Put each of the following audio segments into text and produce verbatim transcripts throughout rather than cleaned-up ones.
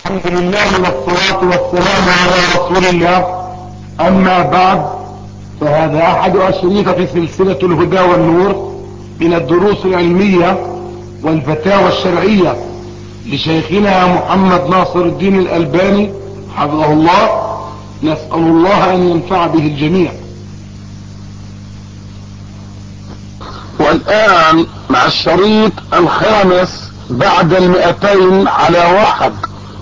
الحمد لله والصلاة والسلام على رسول الله. اما بعد، فهذا احد اشرطة سلسلة الهدى والنور من الدروس العلمية والفتاوى الشرعية لشيخنا محمد ناصر الدين الألباني حفظه الله. نسأل الله ان ينفع به الجميع. والآن مع الشريط الخامس بعد المئتين على واحد.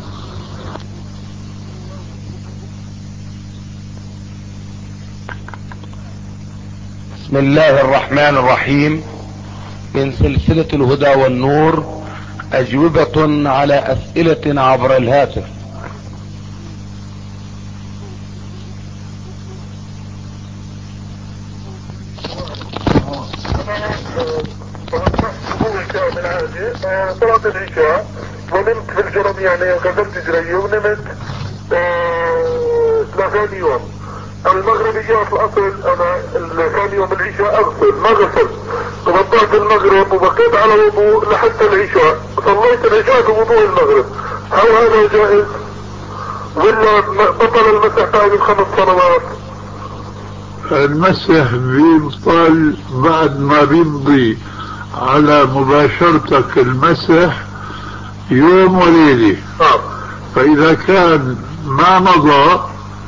بسم الله الرحمن الرحيم. من سلسلة الهدى والنور، أجوبة على أسئلة عبر الهاتف. صلاة العشاء ونمت في الجرم، يعني غسلت جري ونمت ثلاثين يوم. المغرب جاء في الاصل انا ثاني يوم العشاء اغسل، ما غسلت، غطيت المغرب وبقيت على وضوء لحتى العشاء، صليت العشاء بوضوء المغرب. هل هذا جائز ولا بطل المسح بعد الخمس صلوات؟ المسح بيبطل بعد ما بيمضي على مباشرتك المسح يوم وليلة. نعم. فإذا كان ما مضى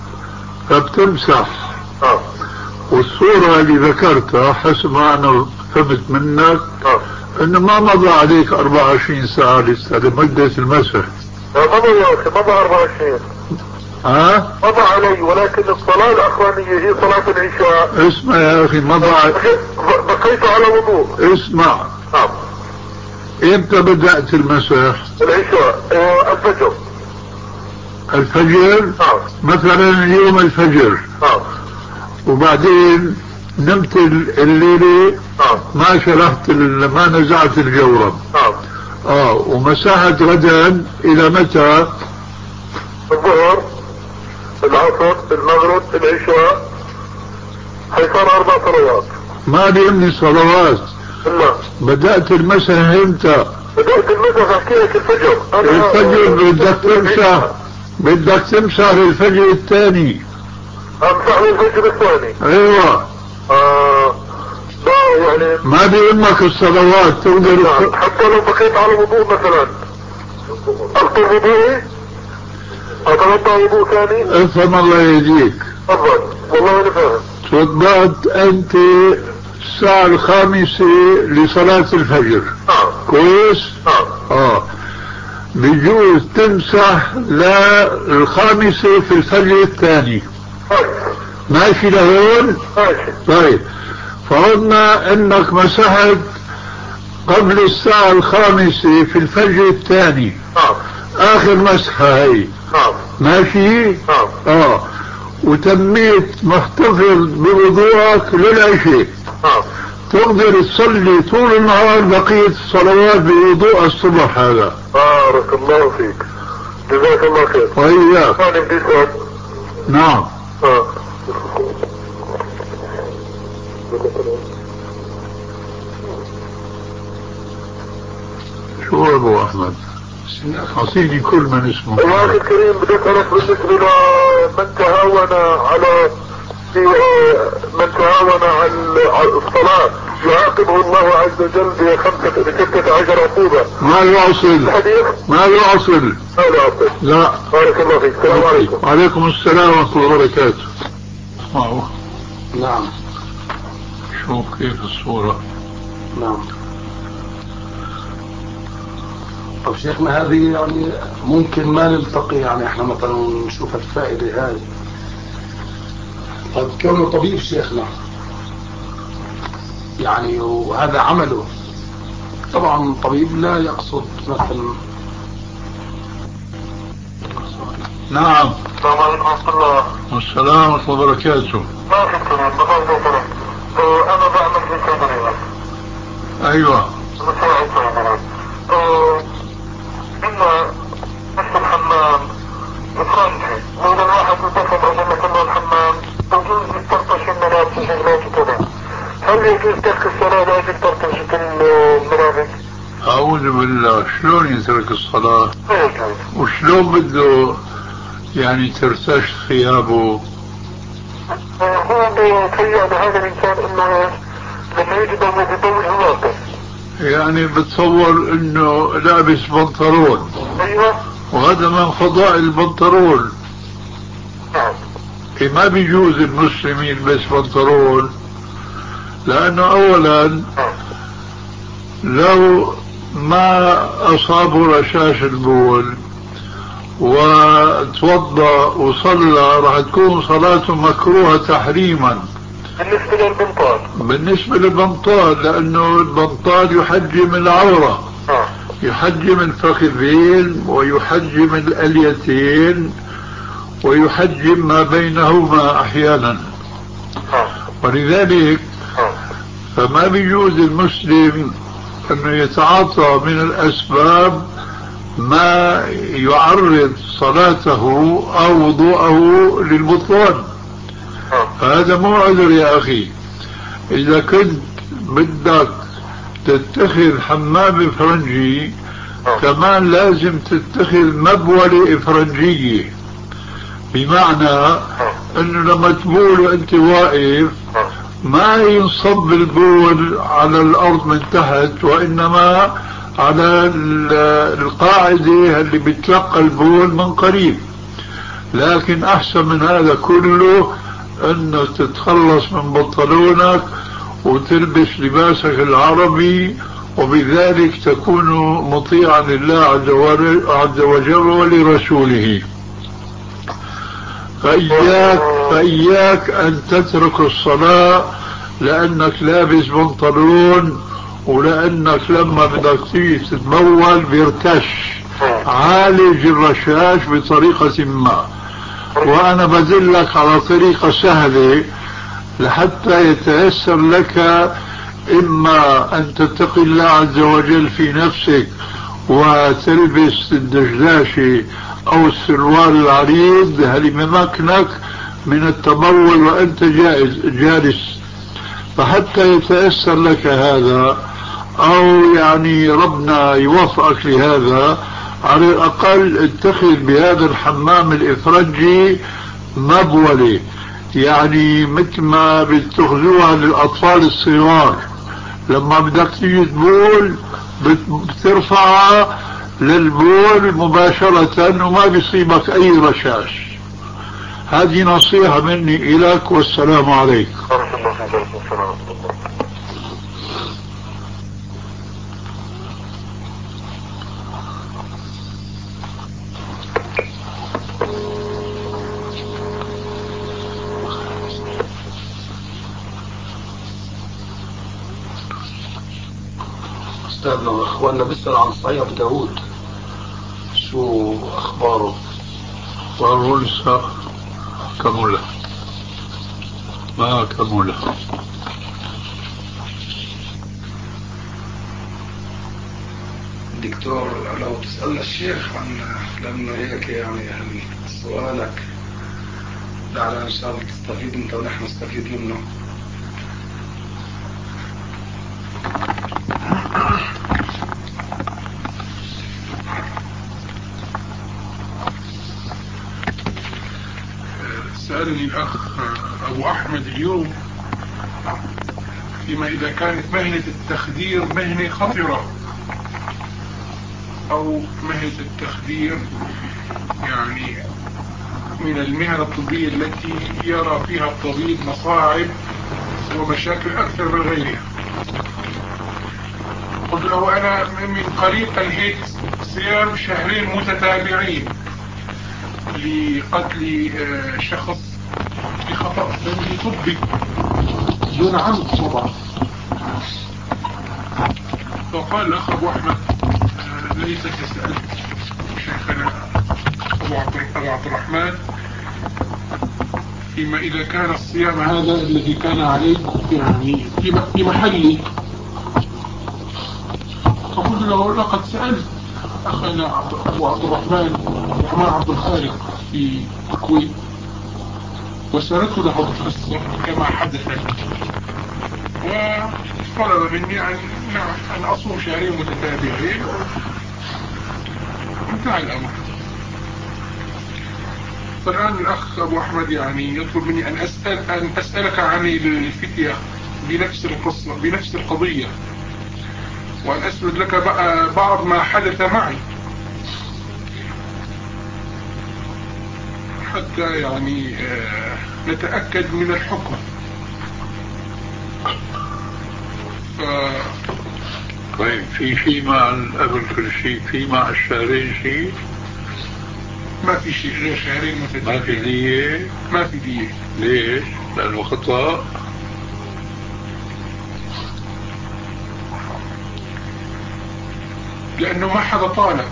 فبتمسح. نعم. والصورة اللي ذكرتها حسب ما أنا فهمت منك نعم إنه ما مضى عليك أربعة وعشرين ساعة لسه لمدة المسح. مضى يا أخي، مضى أربعة وعشرين. ها؟ مضى علي، ولكن الصلاة الأخرانية هي صلاة العشاء. اسمع يا أخي، مضى. بقيت على وضوء. اسمع. نعم. امتى بدأت المسح؟ العشاء اه الفجر. الفجر؟ نعم. مثلا يوم الفجر. نعم. وبعدين نمت الليلة. نعم. ما شرحت ما نزعت الجورب. نعم. اه ومسحت غدا الى متى؟ الظهر، العصر، المغرب، العشاء، حيصار اربع صلوات. ما بيهمني صلوات. لا. بدأت المسح امتى؟ بدأت المسح احكي لك الفجر. الفجر بدك تمسح، بدك تمسح الفجر الثاني. امسح الفجر الثاني. ايوه. اه لا يعني ما بيهمك الصلوات تقدر. حتى لو بقيت على وضوء مثلا اخطر وضوئي اتوضا وضوء ثاني. افهم الله يهديك. تفضل. والله انا فاهم. توضأت انت الساعة الخامسة لصلاة الفجر. نعم. كويس؟ نعم. اه بجوز تمسح للخامسة في الفجر الثاني. ماشي لهون؟ ماشي. طيب فرضنا انك مسحت قبل الساعة الخامسة في الفجر الثاني. نعم. اخر مسحة هي. نعم. ماشي؟ نعم. اه وتميت محتفظ بوضوءك للعشاء. نعم. تقدر تصلي طول النهار بقية الصلوات بوضوء الصبح هذا. بارك الله فيك، جزاك الله خير. وإياك. انا بدي اسال. نعم. اه شو ابو احمد؟ اعطيني كل من اسمه. يا اخي الكريم، بدي اسالك بالنسبه لمن تهاون على في من تهاون على الصلاه يعاقبه الله عز وجل بخمسه بستة عشر عقوبه. ما يعصل. الحديث ما يعصل. ما يعصل. لا. بارك الله فيك. السلام عليكم. وعليكم السلام ورحمه الله وبركاته. اسمعوا. نعم. شوف كيف الصوره. نعم. طب شيخنا، هذه يعني ممكن ما نلتقي، يعني احنا مثلا نشوف الفائدة هذه. طب كونه طبيب شيخنا يعني وهذا عمله، طبعا طبيب لا يقصد مثلا. نعم. السلام عليكم ورحمه الله. والسلام ورحمه الله وبركاته. ما في كلام. بفضل انا بعمل في صيدليه. ايوه. مساعد صيدلي. إما نفس الحمام فرنسي، لو الواحد يتصل عشان يكمل الحمام يجوز يطرطش الملابس وشغلات وكذا. هل يجوز ترك الصلاة لاجل ترطش الملابس؟ اعوذ بالله، شلون يترك الصلاة؟ لا يجوز. وشلون بده يعني ترتش ثيابه؟ هو بيتهيأ لهذا الإنسان إنه لما يجي ضوء بضوء الواقع. يعني بتصور إنه لابس بنطلون. أيوه. وهذا من فضائل البنطلون. نعم. ما بيجوز المسلم يلبس بنطلون، لأنه أولا لو ما أصابه رشاش البول وتوضأ وصلى راح تكون صلاته مكروهة تحريما بالنسبة للبنطال. بالنسبة للبنطال، لأنه البنطال يحجم العورة، يحجم الفخذين ويحجم الأليتين ويحجم ما بينهما أحيانا. ولذلك فما بيجوز المسلم أنه يتعاطى من الأسباب ما يعرض صلاته أو وضوءه للبطلان. هذا مو عذر يا أخي. إذا كنت بدك تتخذ حمام إفرنجي كمان لازم تتخذ مبولة إفرنجية، بمعنى أنه لما تبول وأنت واقف ما ينصب البول على الأرض من تحت، وإنما على القاعدة اللي بتلقى البول من قريب. لكن أحسن من هذا كله أنه تتخلص من بنطلونك وتلبس لباسك العربي، وبذلك تكون مطيعا لله عز وجل ولرسوله. فإياك, فإياك أن تترك الصلاة لأنك لابس بنطلون، ولأنك لما بدك تيجي تتبول بيرتش. عالج الرشاش بطريقة ما، وأنا بدلك على طريقة سهلة لحتى يتيسر لك، إما أن تتقي الله عز وجل في نفسك وتلبس الدشداشي أو السروال العريض هل بمكنك من التبول وأنت جائز جالس، فحتى يتيسر لك هذا أو يعني ربنا يوفقك لهذا، على الأقل اتخذ بهذا الحمام الإفرنجي مبولة، يعني مثل ما بتخذوها للأطفال الصغار لما بدك تيجي تبول بترفعها للبول مباشرة وما بيصيبك أي رشاش. هذه نصيحة مني إليك، والسلام عليكم. أستاذنا أخواننا بيسأل عن صحيح أبي داود، شو أخباره؟ وهو لسه كمله ما كمله. دكتور لو تسألنا الشيخ عن لأنه هيك يعني سؤالك لعل إن شاء الله تستفيد أنت ونحن نستفيد منه. سألني الأخ أبو أحمد اليوم فيما إذا كانت مهنة التخدير مهنة خطرة أو مهنة التخدير يعني من المهنة الطبية التي يرى فيها الطبيب مصاعب ومشاكل أكثر من غيرها. قلت له أنا من قريب أنهيت صيام شهرين متتابعين لقتل شخص بخطأ ذنبي طبي دون عمد طبعا. فقال الأخ أبو أحمد ليس تسأل شيخنا أبو عبد الرحمن فيما إذا كان الصيام هذا الذي كان عليه يعني في محلي. فقلت له لقد سألت أخنا أبو عبد الرحمن الرحمن عبد الخالق في الكويت وسألته له القصة كما حدث لي، وطلب مني أن أن أصوم شهرين متتابعين. انتهى الأمر. فالآن الأخ أبو أحمد يعني يطلب مني أن أسأل أن أسألك عن الفتية بنفس القصة بنفس القضية، وأن أسرد لك بعض ما حدث معي حتى يعني نتأكد من الحكم. ف... طيب في شيء مع قبل كل شيء، في مع الشهرين شيء؟ ما في شيء غير شهرين متتابعين. ما في دية؟ ما في دية. ليش؟ لأنه خطأ. لأنه ما حدا طالب.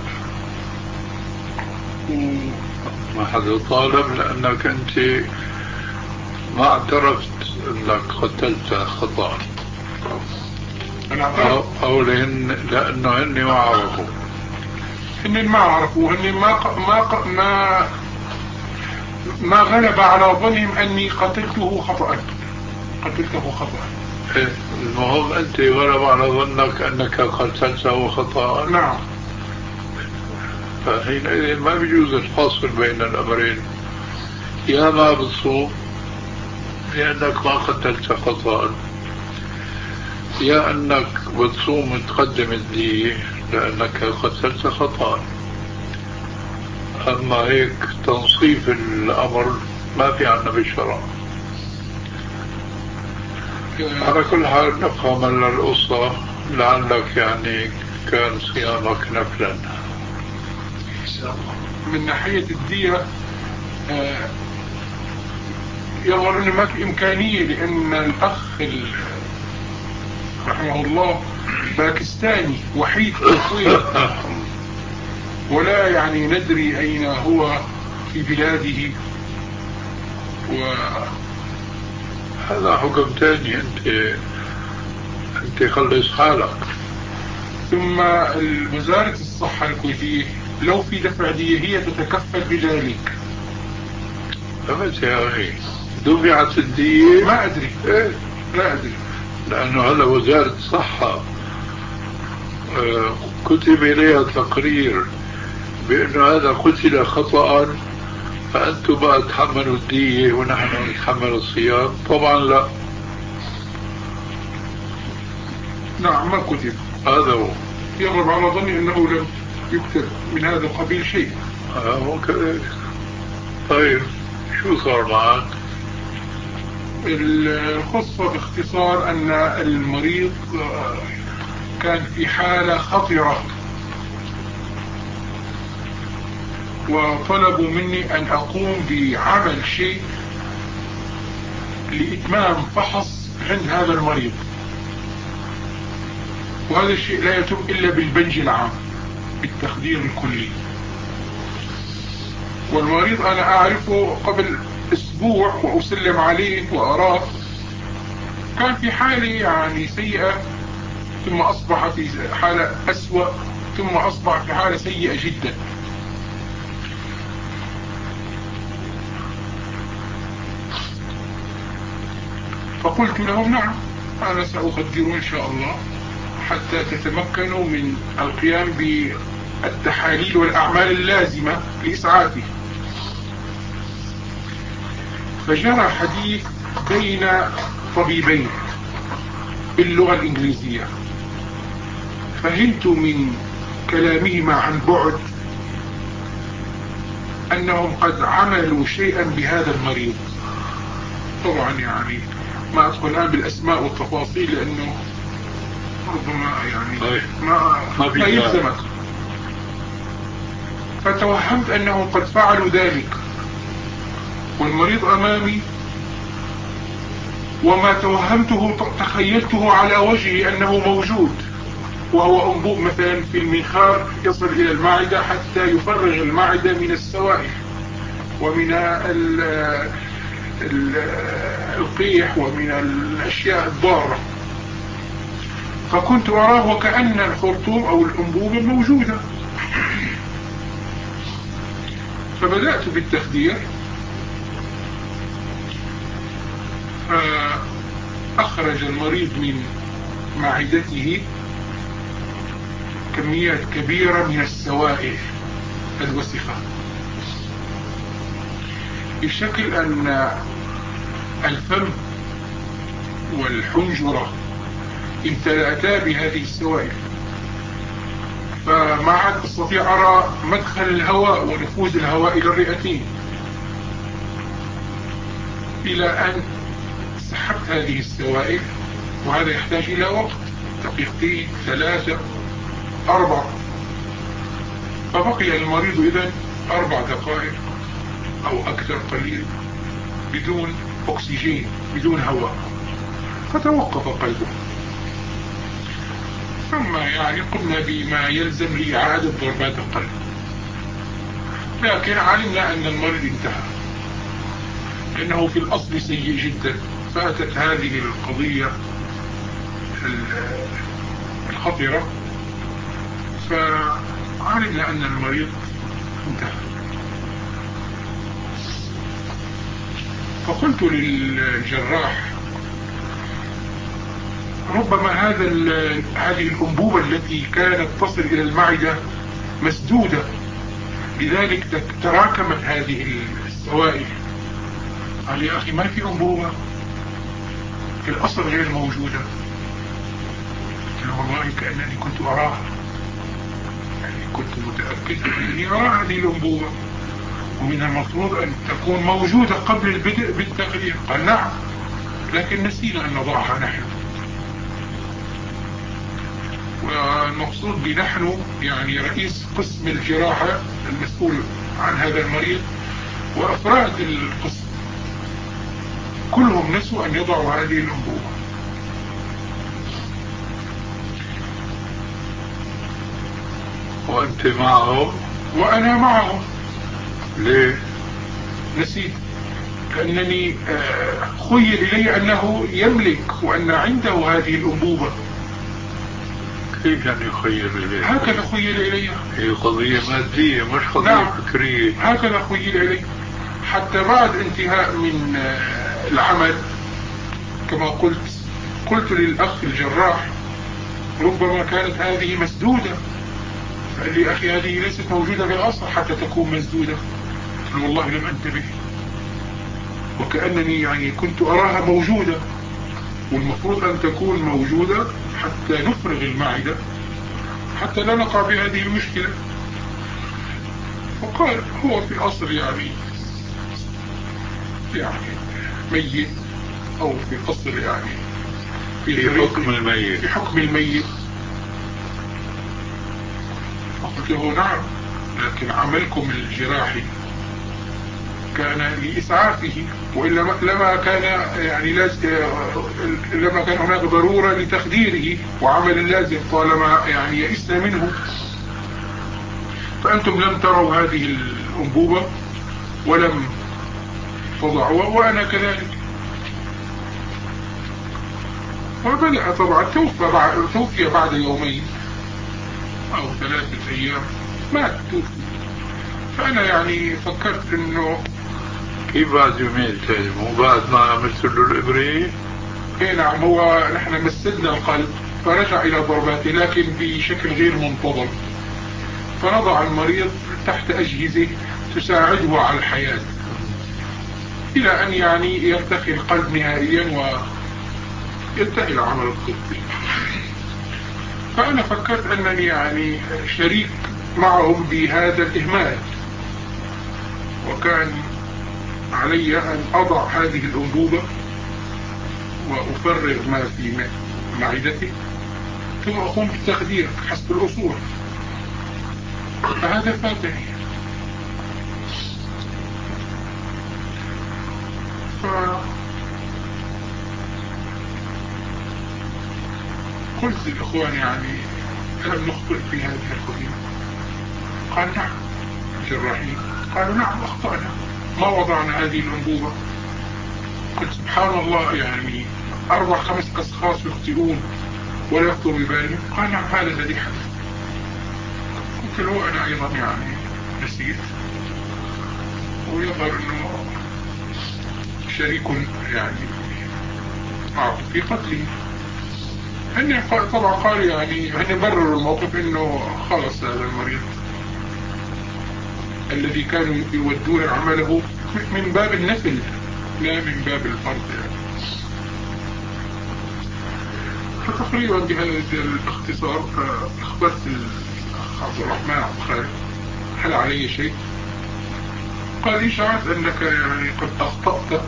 ما حدا طالب لأنك أنت ما اعترفت أنك قتلت خطأ. أو, أو لأن لأنه هن ما عرفوا. هن ما عرفوا، هن ما ما ما ما غلب على ظنهم أني قتلته خطأ. قتلته خطأ. إيه المهم أنت غلب على ظنك أنك قتلته خطأ. نعم. فحينئذ ما بيجوز الفصل بين الأمرين، يا ما بتصوم لأنك ما قتلت خطأ، يا أنك بتصوم وتقدم الدية لأنك قتلت خطأ. أما هيك تنصيف الأمر ما في عنا بالشرع. على كل حال نبقى من القصة، لعلك يعني كان صيامك نفلا. من ناحية الدية آه يظهر أن ما في إمكانية، لأن الأخ رحمه الله باكستاني وحيد في الكويت ولا يعني ندري أين هو في بلاده، وهذا حكم تاني. أنت أنت خلص حالك. ثم وزارة الصحة الكويتية لو في دفع دية هي تتكفل بذلك. فمت يا أخي دفعت الدية؟ ما أدري. إيه؟ لا أدري، لأنه هلا وزارة الصحة كتب إليها تقرير بأنه هذا قتل خطأ، فأنتم بقى تحملوا الدية ونحن نتحمل الصيام. طبعا لا. نعم ما كتب. هذا هو. يغلب على ظني أنه لم يكتب من هذا القبيل شيء. آه ممكن. طيب شو صار معك؟ القصة باختصار أن المريض كان في حالة خطرة، وطلبوا مني أن أقوم بعمل شيء لإتمام فحص عند هذا المريض، وهذا الشيء لا يتم إلا بالبنج العام بالتخدير الكلي. والمريض أنا أعرفه قبل أسبوع وأسلم عليه وأراه كان في حالة يعني سيئة، ثم أصبح في حالة أسوأ، ثم أصبح في حالة سيئة جدا. فقلت لهم نعم أنا سأخدر إن شاء الله حتى تتمكنوا من القيام بالتحاليل والأعمال اللازمة لإسعافه. فجرى حديث بين طبيبين باللغة الإنجليزية، فهمت من كلامهما عن بعد أنهم قد عملوا شيئا بهذا المريض. طبعا يعني ما أدخل الآن بالأسماء والتفاصيل لأنه ربما يعني ما, ما يلزمك. فتوهمت أنهم قد فعلوا ذلك والمريض أمامي، وما توهمته تخيلته على وجهه أنه موجود، وهو أنبوب مثلا في المنخار يصل إلى المعدة حتى يفرغ المعدة من السوائل ومن ال ال القيح ومن الأشياء الضارة. فكنت أراه وكأن الخرطوم أو الأنبوبة موجودة. فبدأت بالتخدير، فأخرج المريض من معدته كميات كبيرة من السوائل الوسخة. بشكل أن الفم والحنجرة امتلأتا بهذه السوائل، فما عاد أستطيع أرى مدخل الهواء ونفوذ الهواء إلى الرئتين، إلى أن سحبت هذه السوائل، وهذا يحتاج إلى وقت، دقيقتين ثلاثة أربع، فبقي المريض إذن أربع دقائق أو أكثر قليل بدون أكسجين، بدون هواء، فتوقف قلبه. ثم يعني قمنا بما يلزم لإعادة ضربات القلب، لكن علمنا أن المريض انتهى، لأنه في الأصل سيء جدا. فأتت هذه القضية الخطرة، فعلمنا أن المريض انتهى. فقلت للجراح ربما هذا هذه الأنبوبة التي كانت تصل إلى المعدة مسدودة، لذلك تراكمت هذه السوائل. قال يا أخي ما في أنبوبة، في الأصل غير موجودة. قلت والله كأنني كنت أراها، يعني كنت متأكد أنني أرى هذه الأنبوبة، ومن المفروض أن تكون موجودة قبل البدء بالتغيير. قال نعم، لكن نسينا أن نضعها نحن. والمقصود بنحن يعني رئيس قسم الجراحة المسؤول عن هذا المريض وأفراد القسم كلهم نسوا أن يضعوا هذه الأنبوبة. وأنت معه؟ وأنا معه. ليه؟ نسيت، لأنني خيل إلي أنه يملك وأن عنده هذه الأنبوبة. كيف يعني يخيل إليه؟ هكذا خيل إلي. هي قضية مادية مش قضية نعم. فكرية. هكذا خيل إلي، حتى بعد انتهاء من العمل كما قلت قلت للأخ الجراح ربما كانت هذه مسدودة. قال لي أخي هذه ليست موجودة بالأصل حتى تكون مسدودة. قلت والله لم أنتبه، وكأنني يعني كنت أراها موجودة، والمفروض أن تكون موجودة حتى نفرغ المعدة حتى لا نقع بهذه المشكلة. وقال هو في الأصل يعني يعني ميت، أو في الأصل يعني في حكم الميت في حكم الميت. فقلت له نعم، لكن عملكم الجراحي كان لإسعافه، وإلا لما كان يعني لازم لما كان هناك ضرورة لتخديره وعمل لازم طالما يعني يئسنا منه. فأنتم لم تروا هذه الأنبوبة ولم تضعوها، وأنا كذلك. وبدأ طبعا توفى بعد, توفي بعد يومين أو ثلاثة أيام مات توفي. فأنا يعني فكرت إنه كيف بعد يومين تاني؟ مو بعد ما عملت له الإبرة؟ إيه نعم، هو نحن مسدنا القلب فرجع إلى ضرباته لكن بشكل غير منتظم، فنضع المريض تحت أجهزة تساعده على الحياة إلى أن يعني يرتخي القلب نهائيا وينتهي العمل الطبي. فأنا فكرت أنني يعني شريك معهم بهذا الإهمال، وكان علي أن أضع هذه الأنبوبة وأفرغ ما في معدتي ثم أقوم بالتخدير حسب الأصول. فهذا فاتني. فقلت للإخوان يعني ألم نخطئ في هذه القضية؟ قال نعم. الجراحين قالوا نعم أخطأنا، ما وضعنا هذه الأنبوبة. قلت سبحان الله، يعني أربع خمس أشخاص يخطئون ولا يخطئ ببالهم. قال نعم هذا الذي حدث. قلت له أنا أيضا يعني نسيت، ويظهر أنه شريك يعني معه في قتله. هن طبعا قال يعني هن برروا الموقف أنه خلص هذا المريض الذي كانوا يودون عمله من باب النفل لا من باب الفرض يعني. فتقريبا بهذا الاختصار أخبرت الأخ عبد الرحمن عبد الخالق هل علي شيء؟ قال لي شعرت أنك يعني قد أخطأت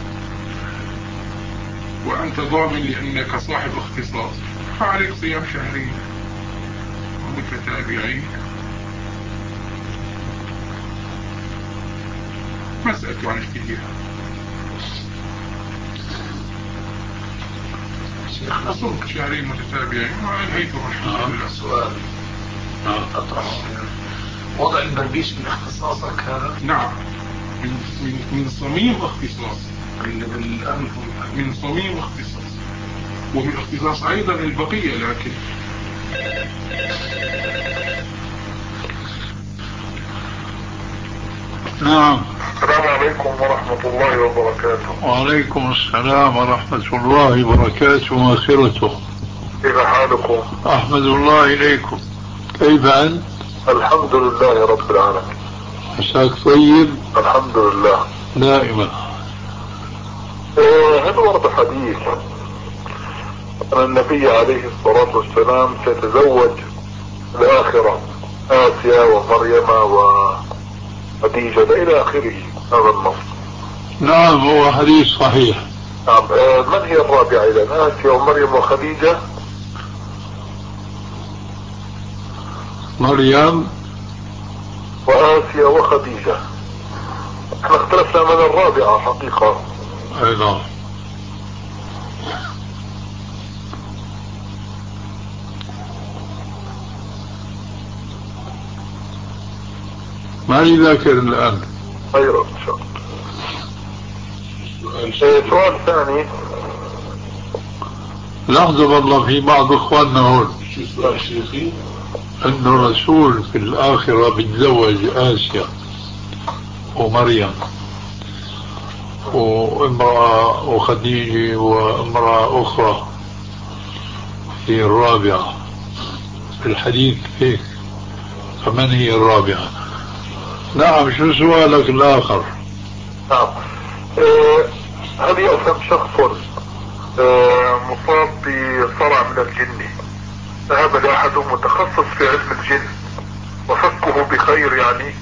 وأنت ضامن لأنك صاحب اختصاص، فعليك صيام شهرين متتابعين. ما سألت عن اجتهاد. شيخنا صمت شهرين متتابعين وأنهيته الحمد لله. سؤال أطرحه، وضع البربيش من اختصاصك هذا؟ نعم، من من من صميم اختصاص، اللي بالأنف من صميم اختصاص، ومن اختصاص أيضا البقية. لكن نعم. السلام عليكم ورحمة الله وبركاته. وعليكم السلام ورحمة الله وبركاته ومغفرته. كيف حالكم؟ أحمد الله إليكم. كيف أنت؟ الحمد لله رب العالمين. عساك طيب؟ الحمد لله دائما. هل ورد حديث أن النبي عليه الصلاة والسلام سيتزوج الآخرة آسيا ومريم وخديجة إلى آخره هذا النص؟ نعم هو حديث صحيح. نعم. من هي الرابعة إذن؟ آسيا ومريم وخديجة؟ مريم وآسيا وخديجة. احنا اختلفنا من الرابعة حقيقة. أي نعم. ماني ذاكر الآن. خير إن شاء الله. سؤال ثاني. لحظة والله، في بعض إخواننا هون شو سؤال شيخي؟ أن الرسول في الآخرة بيتزوج آسيا ومريم وامرأة وخديجة وامرأة أخرى هي الرابعة في الحديث هيك. فمن هي الرابعة؟ نعم. شو سؤالك الآخر؟ نعم. اه هل يأثم شخص اه مصاب بصرع من الجن ذهب لأحد متخصص في علم الجن وفكه بخير يعني؟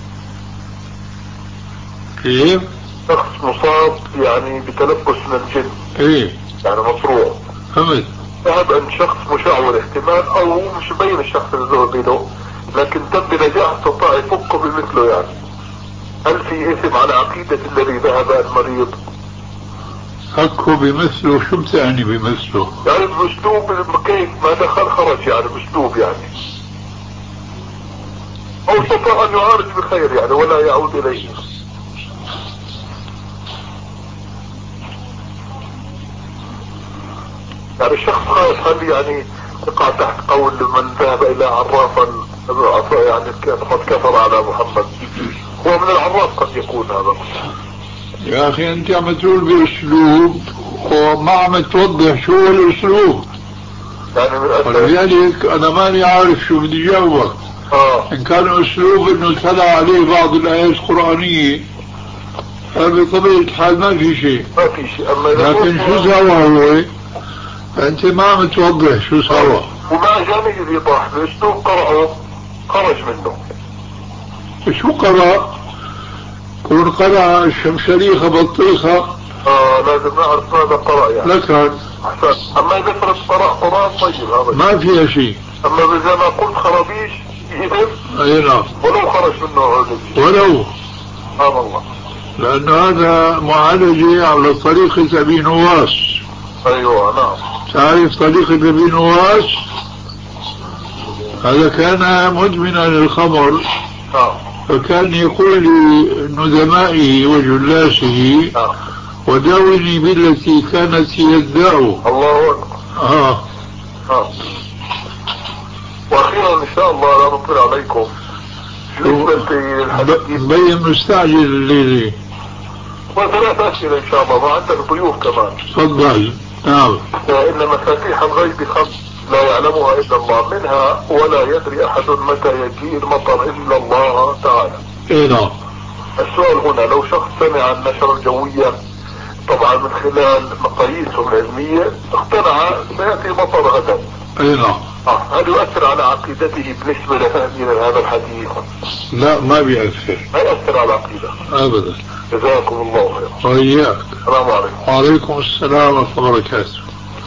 كيف؟ شخص مصاب يعني بتلبس من الجن. ايه يعني مصروع. فهمت. ذهب عند شخص مشعوذ احتمال او مش مبين الشخص اللي ذهب له، لكن تم بنجاح استطاع يفكه بمثله يعني. هل في اثم على عقيدة الذي ذهب المريض؟ فكه بمثله؟ شو بتعني بمثله؟ يعني باسلوب كيف ما دخل خرج يعني باسلوب يعني، او استطاع ان يعالج بخير يعني ولا يعود اليه. يعني الشخص خايف هل يعني يقع تحت قول من ذهب الى عرافا يعني قد كفر على محمد؟ هو من العراف قد يكون هذا. يا اخي انت عم تقول باسلوب وما عم توضح شو هو الاسلوب يعني. ولذلك انا ماني عارف شو بدي جاوبك. اه ان كان اسلوب انه تلا عليه بعض الايات القرآنية فبطبيعة الحال ما في شيء. ما في شيء. اما لكن شو سوى هو؟ فانت ما عم توضح شو سوى. وما جاني الايضاح باسلوب قرأه خرج منه. شو قرأ؟ كون قرأ الشمشريخة بطيخة اه لازم نعرف ماذا قرأ يعني. لكن احسن. اما اذا فرض قرأ قرآن طيب هذا ما فيها شيء. اما اذا ما قلت خرابيش يهم. اي نعم. ولو خرج منه هذا ولو. سبحان الله. لأن هذا معالجة على طريقة أبي نواس. ايوه نعم. تعرف طريقة أبي نواس؟ هذا كان مدمنا للخمر. نعم. فكان يقول لندمائه وجلاسه نعم. وداوني بالتي كانت هي الداء. الله اكبر. اه نعم. واخيرا ان شاء الله لا نطيل عليكم. مبين مستعجل الليلة. وثلاث اسئلة ان شاء الله وعندك ضيوف كمان. تفضل. نعم. ان مفاتيح الغيب خمس لا يعلمها الا الله، منها ولا يدري احد متى يجيء المطر الا الله تعالى. اي نعم. السؤال هنا لو شخص سمع النشرة الجوية طبعا من خلال مقاييسهم العلمية اقتنع سيأتي مطر غدا. اي نعم. اه هل يؤثر على عقيدته بالنسبة لهذا الحديث؟ لا ما بيأثر. ما يؤثر على العقيدة ابدا. جزاكم الله خير. وإياك. السلام عليكم. وعليكم السلام ورحمة الله وبركاته.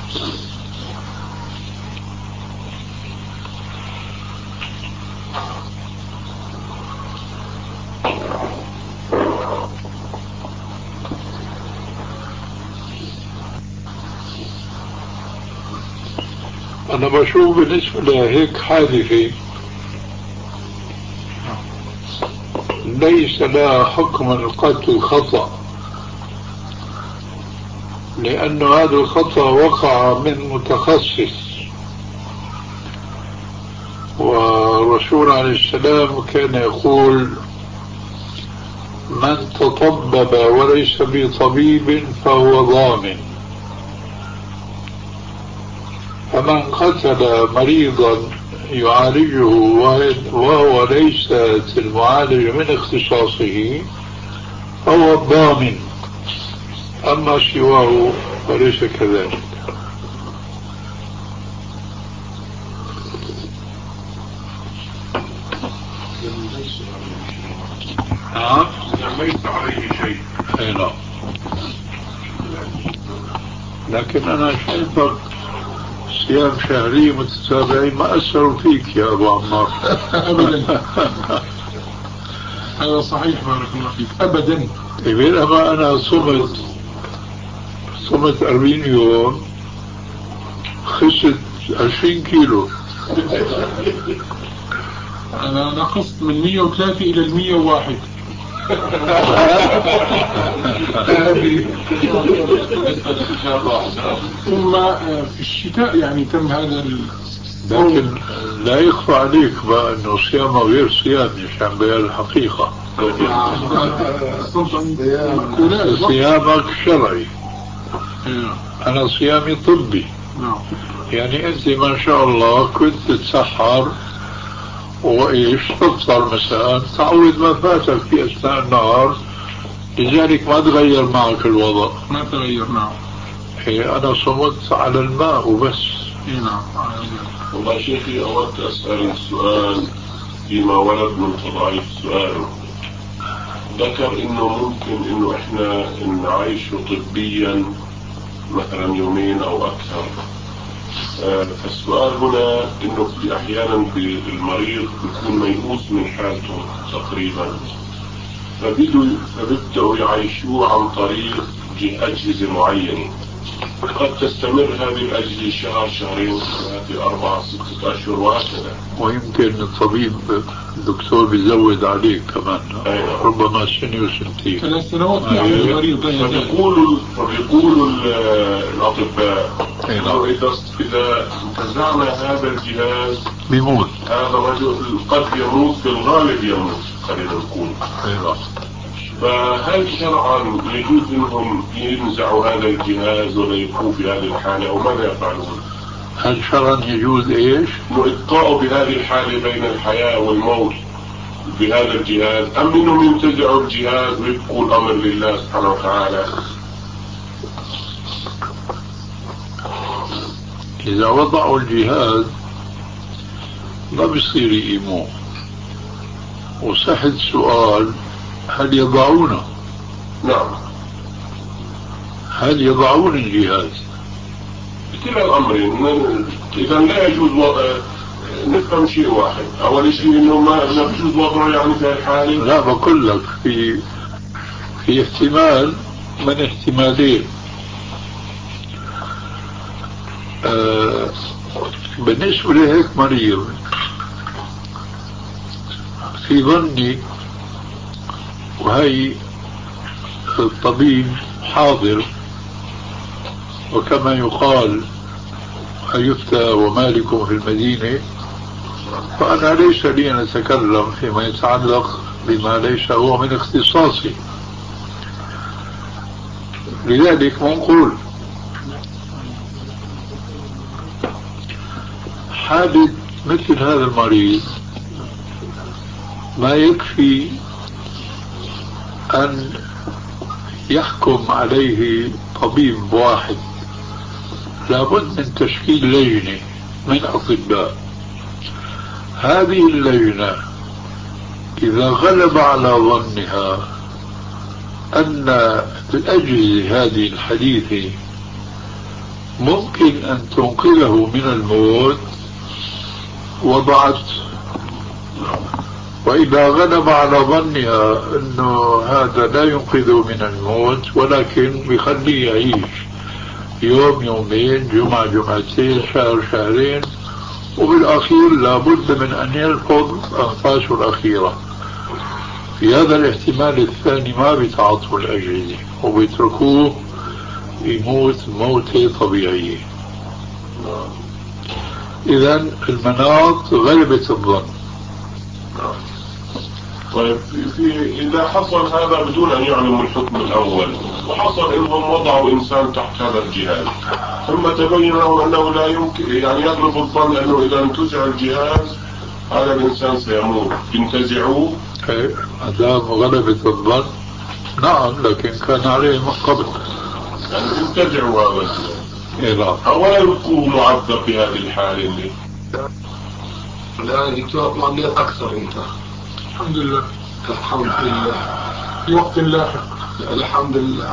أنا بشوف بالنسبة لهيك حادثة ليس لها حكم القتل خطأ، لأن هذا الخطأ وقع من متخصص، والرسول عليه السلام كان يقول من تطبب وليس بطبيب فهو ضامن. فمن قتل مريضا يعالجه وهو ليس المعالج من اختصاصه فهو الضامن، أما سواه فليس كذلك. نعم ليس عليه شيء. اي نعم. لكن أنا شايفك صيام شهري متتابعين ما أثروا فيك يا أبو عمار. أبدا. هذا صحيح بارك الله فيك. أبدا. بينما أنا صمت صمت أربعين يوم خسرت عشرين كيلو. أنا نقصت من مية وثلاثة إلى المية وواحد. ثم في الشتاء يعني تم هذا. لكن لا يخفى عليك بقى أنه صيامه غير صيامي عشان بيان الحقيقة. صيامك شرعي، أنا صيامي طبي. يعني أنت ما شاء الله كنت تتسحر وإيش تفطر مساء تعود ما فاتك في أثناء النهار، لذلك ما تغير معك الوضع. ما تغير معه. هي أنا صمت على الماء وبس. نعم. والله شيخي أردت أسأل السؤال فيما ورد من تضعيف سؤاله. ذكر إنه ممكن إنه إحنا نعيش طبيا مثلا يومين أو أكثر. فالسؤال هنا إنه في أحيانا المريض بيكون ميؤوس من حالته تقريبا، فبدأوا يعيشوه عن طريق أجهزة معينة، قد تستمر هذه الأجهزة شهر شهرين ثلاثة أربعة ستة أشهر وهكذا. ويمكن الطبيب الدكتور بيزود عليك كمان. أيوة. ربما سنة وسنتين ثلاث سنوات يعني المريض. فبيقولوا فبيقولوا الأطباء إنه إذا إذا انتزعنا هذا الجهاز بيموت هذا الرجل، قد يموت في الغالب يموت خلينا نقول. أيوة. فهل شرعا يجوز انهم ينزعوا هذا الجهاز ولا يبقوا في هذه الحالة او ماذا يفعلون؟ هل شرعا يجوز ايش؟ ابقاء بهذه الحالة بين الحياة والموت بهذا الجهاز، ام انهم ينتزعوا الجهاز ويبقوا الامر لله سبحانه وتعالى؟ اذا وضعوا الجهاز ما بيصير يقيموه. وصح السؤال هل يضعونه؟ نعم. هل يضعون الجهاز؟ بكلا الأمرين. إذا لا يجوز وضع. نفهم شيء واحد، أول شيء إنه ما يجوز وضعه يعني في الحالة. لا بقول لك في في احتمال من احتمالين. آه بالنسبة لهيك مريض في ظني، وهي الطبيب حاضر وكما يقال يفتى ومالك في المدينة، فأنا ليس لي أن أتكلم فيما يتعلق بما ليس هو من اختصاصي. لذلك منقول حادث مثل هذا المريض ما يكفي أن يحكم عليه طبيب واحد، لابد من تشكيل لجنة من أطباء. هذه اللجنة إذا غلب على ظنها أن الأجهزة هذه الحديثة ممكن أن تنقذه من الموت وضعت، وإذا غلب على ظنها أنه هذا لا ينقذه من الموت ولكن بيخليه يعيش يوم يومين جمعة جمعتين شهر شهرين، وبالأخير لابد من أن يلفظ أنفاسه الأخيرة، في هذا الاحتمال الثاني ما بيتعاطوا الأجهزة وبيتركوه يموت موتة طبيعية. إذن المناط غلبت الظن. طيب في إذا حصل هذا بدون أن يعلموا الحكم الأول، وحصل إنهم وضعوا إنسان تحت هذا الجهاز، ثم تبين لهم أنه لا يمكن، يعني يغلب الظن أنه إذا انتزع الجهاز هذا الإنسان سيموت، ينتزعوه؟ إيه، ما دام غلبت الظن نعم، لكن كان عليه من قبل. يعني ينتزعوا هذا الجهاز. إيه لا. أولا يبقوا معذب في هذه الحالة اللي لا دكتور معاملات أكثر أنت. الحمد لله. الحمد لله. في وقت لاحق. الحمد لله.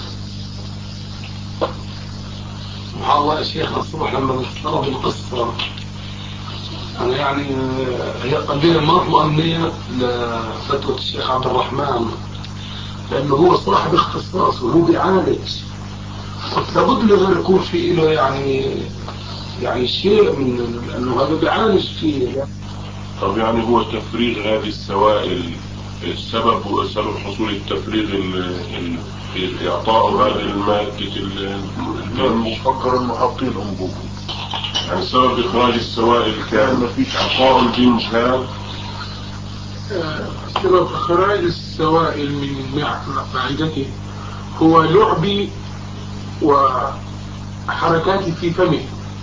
سبحان الله يا شيخ، الصبح لما استغرب القصة أنا يعني هي قضية ما اطمئنيت لفتوى الشيخ عبد الرحمن، لأنه هو صاحب اختصاص وهو بيعالج، لابد له يكون في له يعني يعني شيء من أنه هذا بيعالج فيه. طب يعني هو تفريغ هذه السوائل السبب هو سبب حصول التفريغ ال إعطاء هذه المادة المفكر انه حاطين انبوب، يعني سبب إخراج السوائل كان ما فيش إعطاء البنج هذا. سبب إخراج السوائل من معدته هو لعبي وحركاتي في فمه،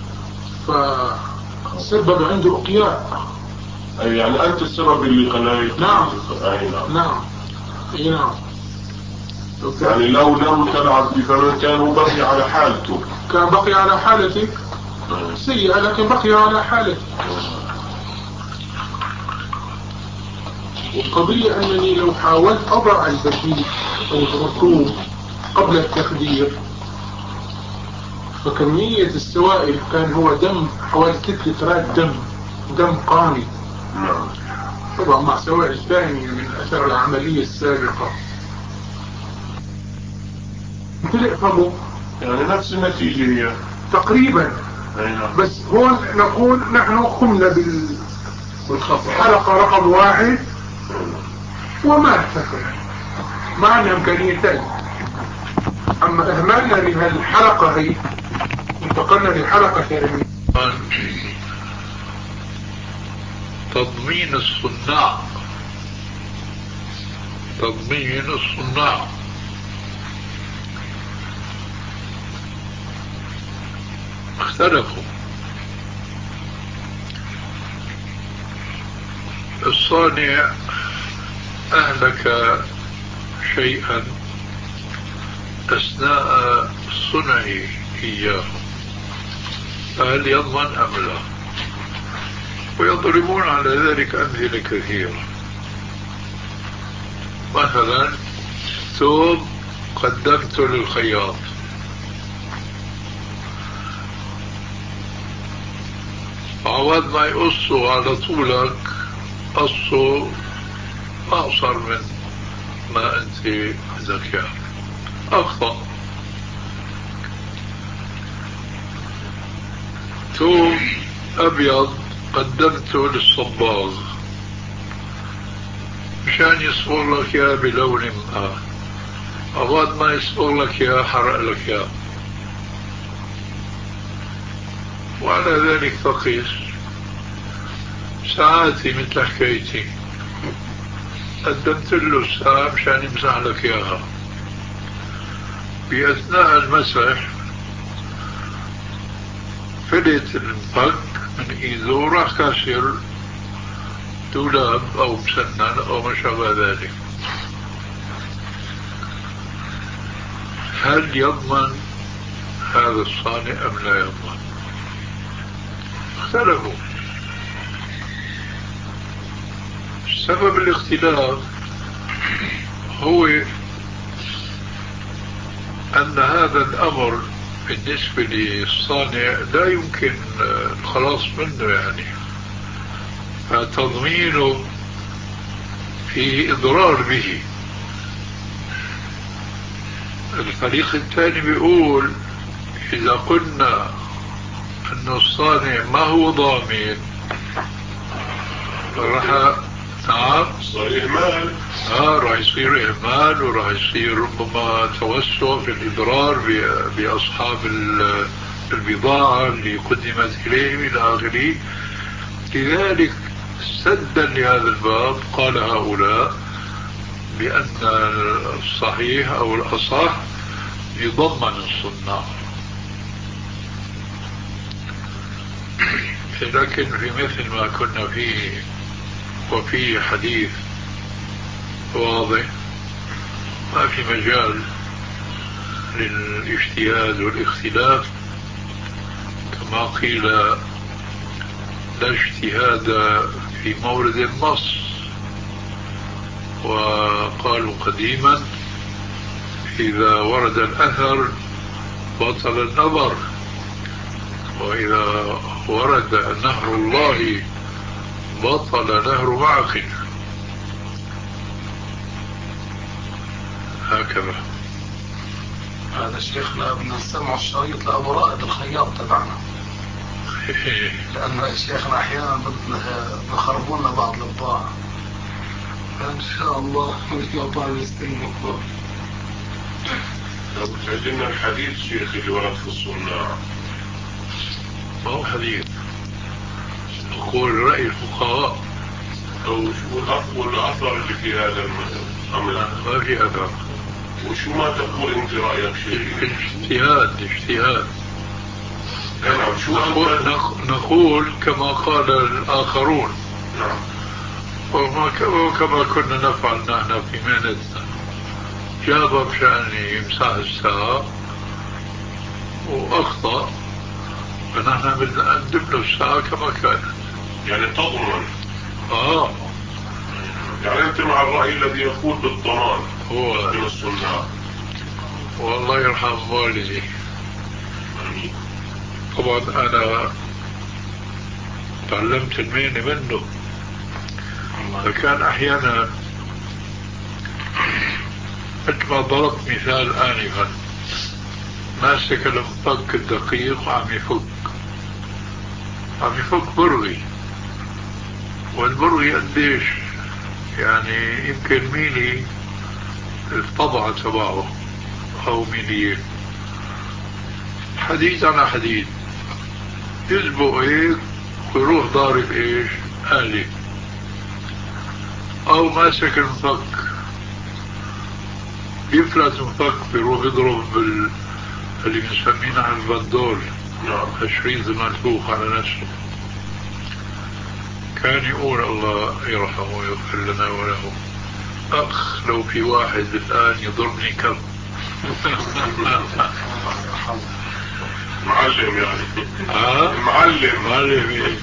فسبب عنده إقياء. أي يعني أنت السبب اللي خلاه. نعم. أي نعم. نعم. أي نعم. يعني لو لم تلعب بفمه كان بقي على حالته. كان بقي على حالته سيئة، لكن بقي على حالته. والقضية أنني لو حاولت أضع البديل أو الرسوم قبل التخدير فكمية السوائل كان هو دم حوالي ست لترات دم دم قاني. نعم. طبعا مع سوائل ثانية من أثر العملية السابقة طلع فمه يعني نفس النتيجة هي تقريبا. نعم. بس هون نقول نحن قمنا بالحلقة رقم واحد وما اتفق معنا إمكانيتين، أما إهمالنا لهالحلقة هي انتقلنا لحلقة ثانية. تضمين الصناع تضمين الصناع اختلفوا. الصانع أهلك شيئا أثناء صنعه إياه، فهل يضمن أم لا؟ ويضربون على ذلك أمثلة كثيرة. مثلا ثوب قدمته للخياط، عوض ما يقصوا على طولك قصوا أقصر من ما أنت بدك إياه، أخطأ. ثوب أبيض قدمته للصباغ مشان يصبغ لك إياه بلون ما، عوض ما يصبغ لك إياه حرق لك إياه. وعلى ذلك فقيس. ساعاتي مثل حكايتي قدمت له الساعة مشان يمسح لك إياها، بأثناء المسح فلت المفك من إيده وراح كاسر دولاب أو مسنن أو ما شابه ذلك. هل يضمن هذا الصانع أم لا يضمن؟ اختلفوا. سبب الاختلاف هو أن هذا الأمر بالنسبة للصانع لا يمكن الخلاص منه، يعني فتضمينه في إضرار به. الفريق الثاني بيقول إذا قلنا أن الصانع ما هو ضامن راح نعم صحيح إهمال آه راح يصير إهمال، وراح يصير ربما توسع في الإضرار بأصحاب البضاعة اللي قدمت إليهم إلى آخره. لذلك سدا لهذا الباب قال هؤلاء بأن الصحيح أو الأصح يضمن الصناع. لكن في مثل ما كنا فيه وفي حديث واضح ما في مجال للاجتهاد والاختلاف، كما قيل لا اجتهاد في مورد النص. وقالوا قديما إذا ورد الأثر بطل النظر، وإذا ورد نهر الله بطل نهر معقل. هكذا. هذا شيخنا بنسمع الشريط لأبو رائد الخياط تبعنا، لأن شيخنا أحيانا بخربونا بعض البضاعة، فإن شاء الله نطلع نستلم. تعجبنا الحديث شيخ اللي ورد في الصناع. ما هو حديث، يقول رأي الفقهاء أو شو الأفضل الأثر اللي في هذا الأمر؟ ما في أثر. وشو ما تقول أنت رأيك شيخ؟ اجتهاد اجتهاد. نعم. شو نقول, نقول كما قال الآخرون. نعم. وما كما كنا نفعل نحن في مهنتنا. جاب بشأن يمسح الساعة وأخطأ، فنحن بنقدم له الساعة كما كانت. يعني تضمن. آه يعني أنت مع الرأي الذي يقول بالضمان هو من الصناع. والله يرحم والدي. آمين. طبعا أنا تعلمت المهنة منه، فكان أحيانا مثل ما ضربت مثال آنفا، ماسك المفك الدقيق وعم يفك عم يفك برغي، والبرغي قديش يعني يمكن ميلي الطبعة تبعه أو ميليين، حديد على حديد، يزبق هيك ويروح ضارب ايش آلي، أو ماسك المفك يفلت المفك بيروح يضرب بال اللي بنسمينه على البندول، الشريط المنفوخ على نفسه. كان يقول الله يرحمه ويغفر لنا وله، أخ لو في واحد الآن يضربني كم. معلم يعني. ها؟ معلم معلم إيه؟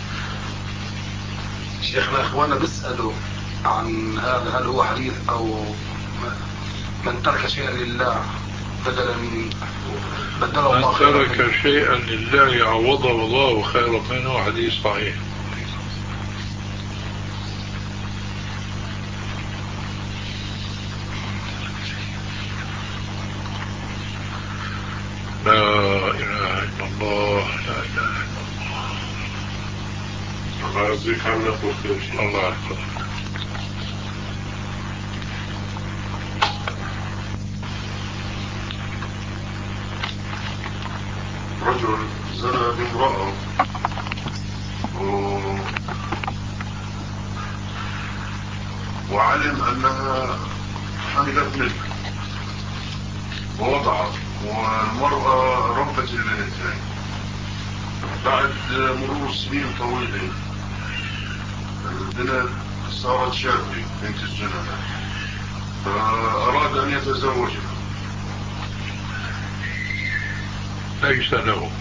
شيخنا إخوانا بيسألوا عن هذا، هل هو حديث أو من ترك شيئا لله بدلا من بدله الله خيرا من ترك شيئا لله يعوضه الله خيرا منه، حديث صحيح. لا إله إلا الله، لا إله إلا الله. الله يرزقك عنا خير. الله يحفظك. رجل زنى بامرأة و... وعلم أنها حملت منه ووضعت، والمرأة ربت البنتين. بعد مرور سنين طويلة البنت صارت شابة بنت الزنا، فأراد أن يتزوجها، ليس له.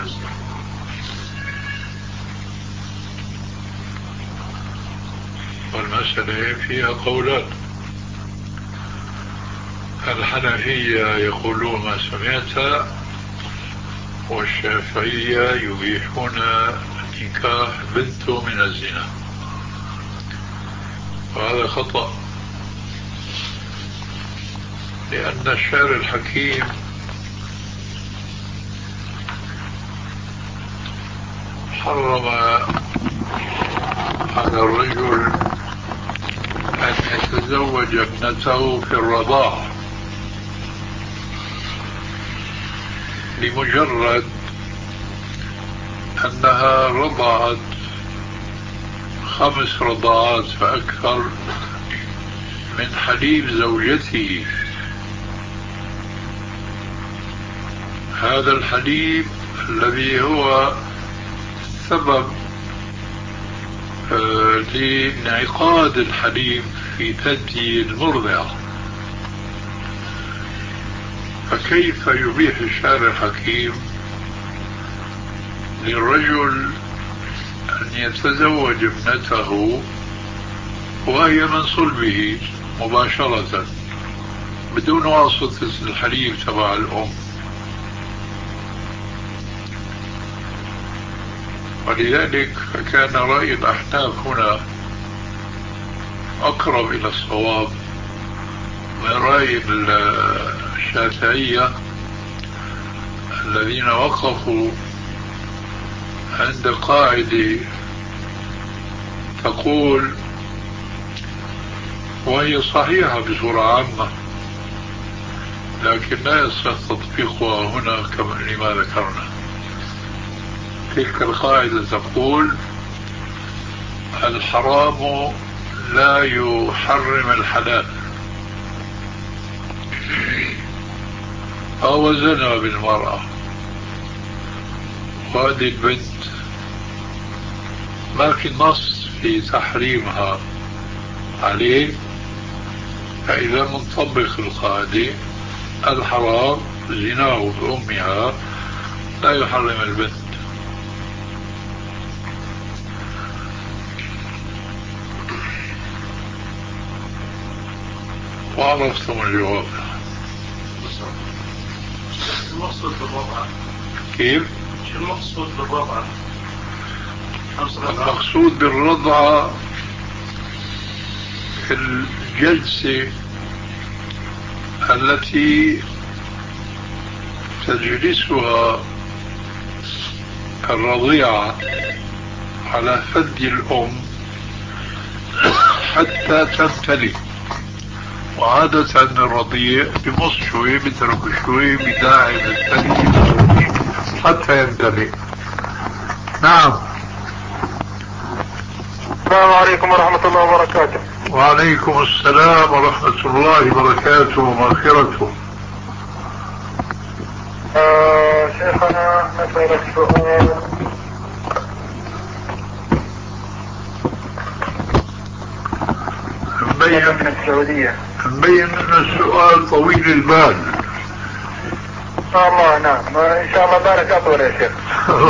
والمسألة فيها قولان، الحنفية يقولون ما سمعت، والشافعية يبيحون نكاح بنته من الزنا، وهذا خطأ، لأن الشعر الحكيم حرم على الرجل أن يتزوج ابنته في الرضاعة لمجرد أنها رضعت خمس رضعات فأكثر من حليب زوجته. هذا الحليب الذي هو سبب آه لانعقاد الحليب في ثدي المرضعة، فكيف يبيح الشارع الحكيم للرجل أن يتزوج ابنته وهي من صلبه مباشرة بدون واسطة الحليب تبع الأم؟ ولذلك فكان رأي الأحناف هنا أقرب إلى الصواب من رأي الشافعية الذين وقفوا عند قاعدة تقول، وهي صحيحة بصورة عامة لكن لا يصح تطبيقها هنا كما لما ذكرنا. تلك القاعدة تقول الحرام لا يحرم الحلال، فهو زنا بالمرأة، وهذه البنت ما في نص في تحريمها عليه، فإذا منطبق القاعدة الحرام زناه بأمها لا يحرم البنت. وعرفتم الجواب. شو المقصود بالرضعة؟ كيف؟ شو المقصود بالرضعة؟ المقصود بالرضعة الجلسة التي تجلسها الرضيعة على ثدي الأم حتى تمتلئ، وعادة الرضيع بمص شوي بترك شوي بداعي الثدي حتى يمتلئ. نعم. السلام عليكم ورحمة الله وبركاته. وعليكم السلام ورحمة الله وبركاته ومغفرته. آه شيخنا نسألك سؤال. مبين من السعودية. مبين ان السؤال طويل البال. ان شاء الله. نعم ان شاء الله بالك اطول يا شيخ.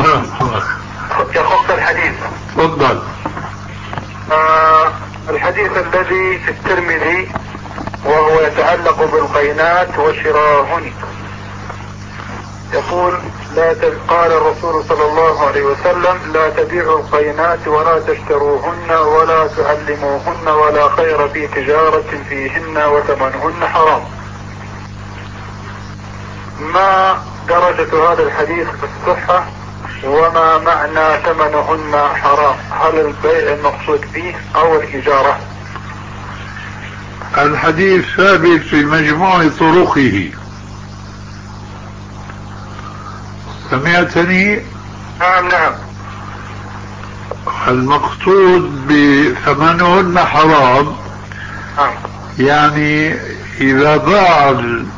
يخص الحديث. تفضل. آه الحديث الذي في الترمذي وهو يتعلق بالقينات وشراهن، يقول لا ت... قال الرسول صلى الله عليه وسلم لا تبيعوا القينات ولا تشتروهن ولا تعلموهن ولا خير في تجارة فيهن وثمنهن حرام. ما درجة هذا الحديث في الصحة وما معنى ثمنهن حرام؟ هل البيع المقصود به او الإجارة؟ الحديث ثابت في مجموع طرقه. سمعتني؟ نعم نعم. المقصود بثمنهن حرام نعم. يعني إذا باع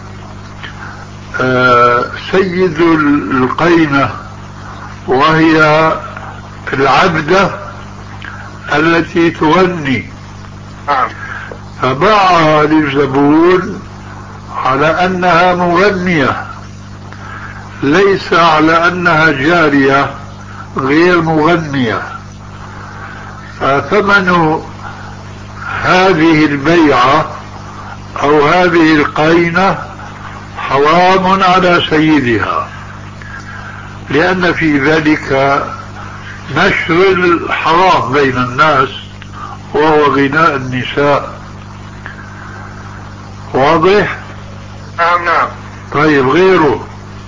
سيد القينة وهي العبدة التي تغني نعم. فباعها للزبون على أنها مغنية، ليس على أنها جارية غير مغنية، فثمن هذه البيعة أو هذه القينة حرام على سيدها، لأن في ذلك نشر الحرام بين الناس وهو غناء النساء. واضح؟ نعم نعم. طيب غيره؟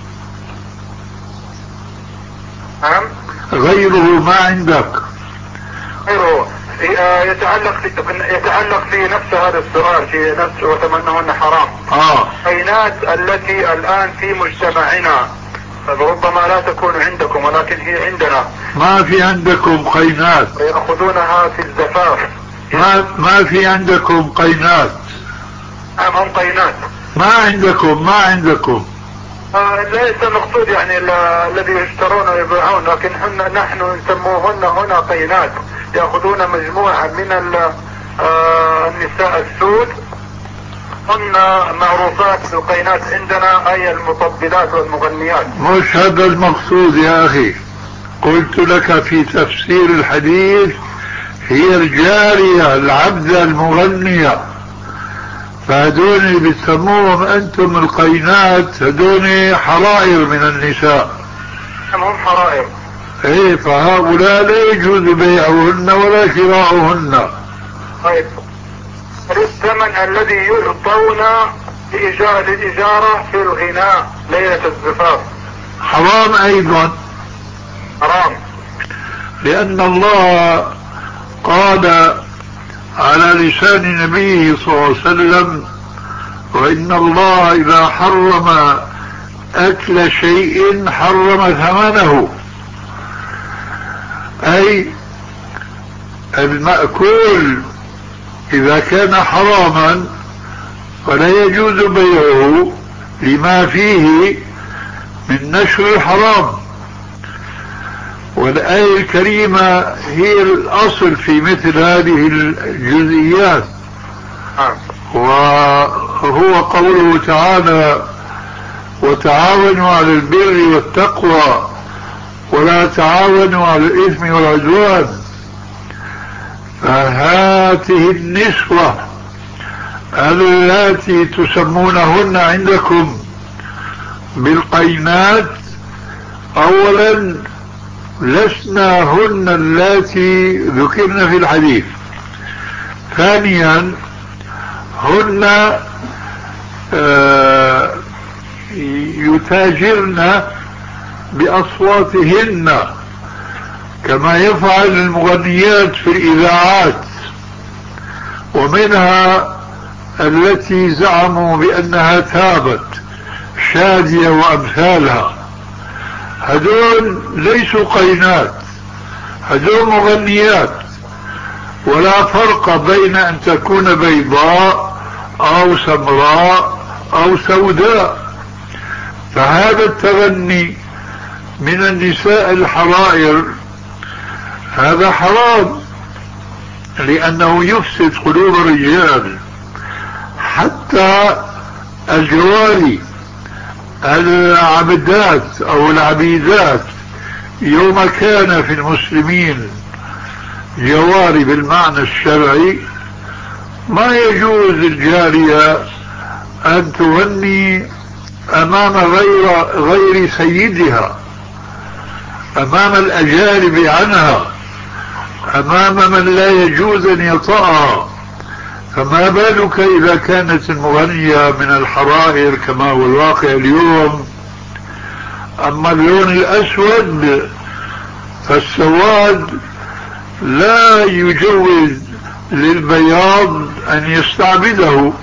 نعم غيره ما عندك؟ غيره يتعلق في يتعلق في نفس هذا السؤال، في نفس وتمنهن حرام. اه قينات التي الآن في مجتمعنا ربما لا تكون عندكم ولكن هي عندنا. ما في عندكم قينات؟ يأخذونها في الزفاف. ما ما في عندكم قينات؟ نعم هم قينات. ما عندكم ما عندكم آه ليس المقصود يعني الذي يشترون ويبيعون، لكن هن نحن نسموهن هنا قينات. يأخذون مجموعة من آه النساء السود، هن معروفات بالقينات عندنا، أي المطبلات والمغنيات. مش هذا المقصود يا أخي، قلت لك في تفسير الحديث هي الجارية العبدة المغنية، فهدوني بتسموهم أنتم القينات، هدوني حرائر من النساء. هم حرائر. ايه، فهؤلاء لا يجوز بيعهن ولا شراؤهن. طيب الثمن الذي يعطون للإجارة في الغناء ليلة الزفاف حرام أيضا، حرام، لأن الله قال على لسان نبيه صلى الله عليه وسلم: وإن الله إذا حرم أكل شيء حرم ثمنه، أي المأكول إذا كان حراما فلا يجوز بيعه لما فيه من نشر الحرام. والآية الكريمة هي الأصل في مثل هذه الجزئيات، وهو قوله تعالى: وتعاونوا على البر والتقوى ولا تعاونوا على الإثم والعدوان. فهاته النسوة اللاتي تسمونهن عندكم بالقينات، أولا لسنا هن اللاتي ذكرن في الحديث، ثانيا هن آه يتاجرن بأصواتهن كما يفعل المغنيات في الإذاعات، ومنها التي زعموا بأنها تابت، شادية وأمثالها. هذول ليسوا قينات، هذول مغنيات، ولا فرق بين أن تكون بيضاء أو سمراء أو سوداء. فهذا التغني من النساء الحرائر هذا حرام، لأنه يفسد قلوب الرجال. حتى الجواري العبدات أو العبيدات، يوم كان في المسلمين جواري بالمعنى الشرعي، ما يجوز الجارية أن تغني أمام غير غير سيدها، أمام الأجانب عنها، أمام من لا يجوز أن يطأها. فما بالك إذا كانت المغنية من الحرائر كما هو الواقع اليوم. أما اللون الأسود فالسواد لا يجوز للبياض أن يستعبده.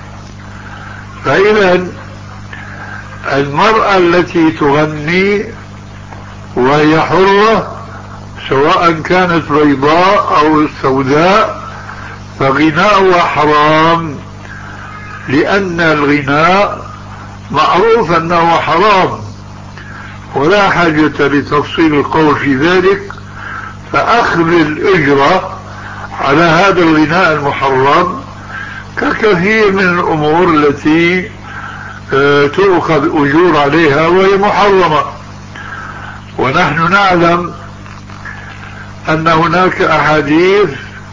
فإذا المرأة التي تغني وهي حرة سواء كانت بيضاء أو سوداء فغناؤها حرام، لأن الغناء معروف أنه حرام ولا حاجة لتفصيل القول في ذلك. فأخذ الأجرة على هذا الغناء المحرم ككثير من الأمور التي تؤخذ أجور عليها وهي محرمة. ونحن نعلم أن هناك أحاديث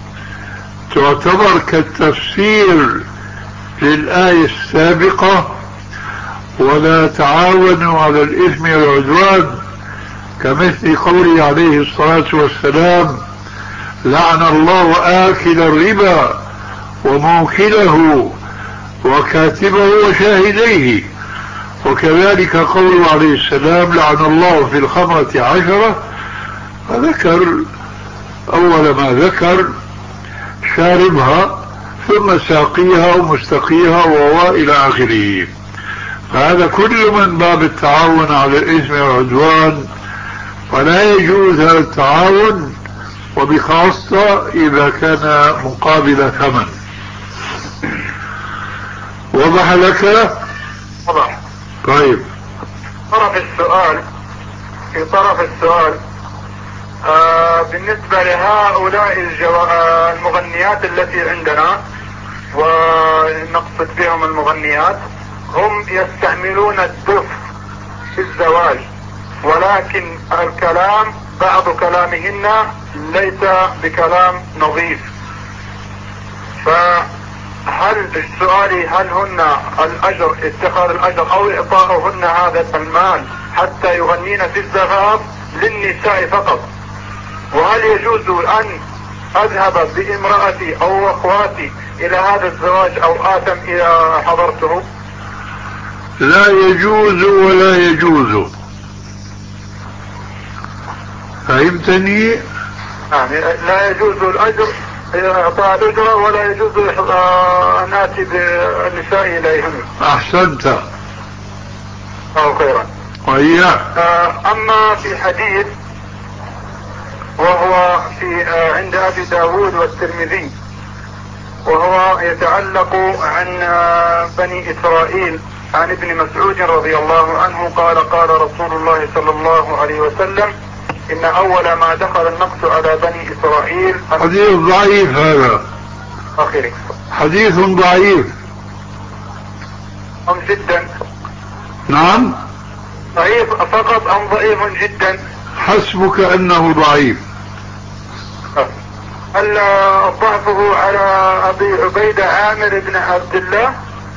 تعتبر كالتفسير للآية السابقة: ولا تعاونوا على الإثم والعدوان، كمثل قوله عليه الصلاة والسلام: لعن الله آكل الربا وموكله وكاتبه وشاهديه. وكذلك قوله عليه السلام: لعن الله في الخمرة عشرة، فذكر أول ما ذكر شاربها ثم ساقيها ومستقيها وهو إلى آخره. فهذا كل من باب التعاون على الإثم والعدوان، فلا يجوز هذا التعاون، وبخاصة إذا كان مقابل ثمن. وضح لك؟ وضح. طيب، طرف السؤال في طرف السؤال آه بالنسبة لهؤلاء الجو... آه المغنيات التي عندنا، ونقصد بهم المغنيات، هم يستعملون الدف في الزواج، ولكن الكلام بعض كلامهن ليس بكلام نظيف. فهل السؤال هل هن الأجر اتخاذ الأجر أو إعطاؤهن هذا المال حتى يغنين في الزفاف للنساء فقط؟ وهل يجوز أن أذهب بامرأتي أو أخواتي إلى هذا الزواج أو آثم إذا حضرته؟ لا يجوز ولا يجوز. فهمتني؟ يعني لا يجوز الأجر إعطاء الأجرة، ولا يجوز أن آتي بالنساء إليهن. أحسنت. أو خيرا. وإياك. أما في حديث وهو في عند أبي داود والترمذي، وهو يتعلق عن بني إسرائيل، عن ابن مسعود رضي الله عنه قال: قال رسول الله صلى الله عليه وسلم: إن أول ما دخل النقص على بني إسرائيل. حديث ضعيف هذا. أخيري. حديث ضعيف. أم جدا. نعم. ضعيف فقط أم ضعيف جدا؟ حسبك أنه ضعيف. هل ضعفه على أبي عبيدة عامر بن عبد الله؟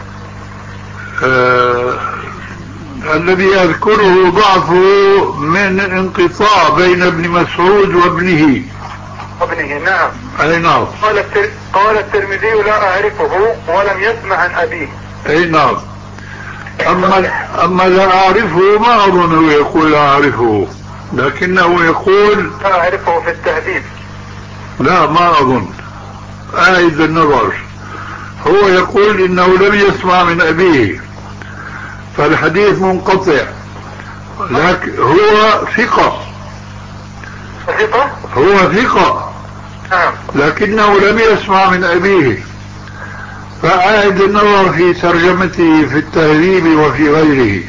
آه الذي أذكره ضعفه من انقطاع بين ابن مسعود وابنه. ابنه نعم. أي نعم. قال التر... قال الترمذي: لا أعرفه ولم يسمع عن أبيه. أي نعم. أما, أما لا أعرفه ما أظنه يقول لا أعرفه، لكنه يقول لا أعرفه في التهذيب. لا، ما أظن. أعيد النظر. هو يقول إنه لم يسمع من أبيه، فالحديث منقطع، لكن هو ثقة. ثقة؟ هو ثقة. نعم. لكنه لم يسمع من أبيه، فأعد النظر في ترجمته في التهذيب وفي غيره.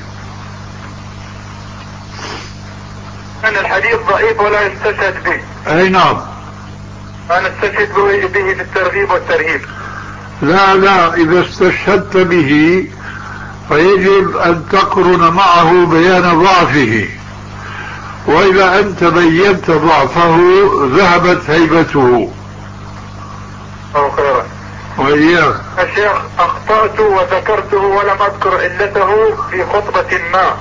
أن الحديث ضعيف ولا يستشهد به. أي نعم. أنا استشهد به في الترغيب والترهيب. لا لا، إذا استشهدت به فيجب أن تقرن معه بيان ضعفه، وإذا أنت بينت ضعفه ذهبت هيبته. أو خيرا. وإياك. الشيخ، أخطأت وذكرته ولم أذكر علته في خطبة ما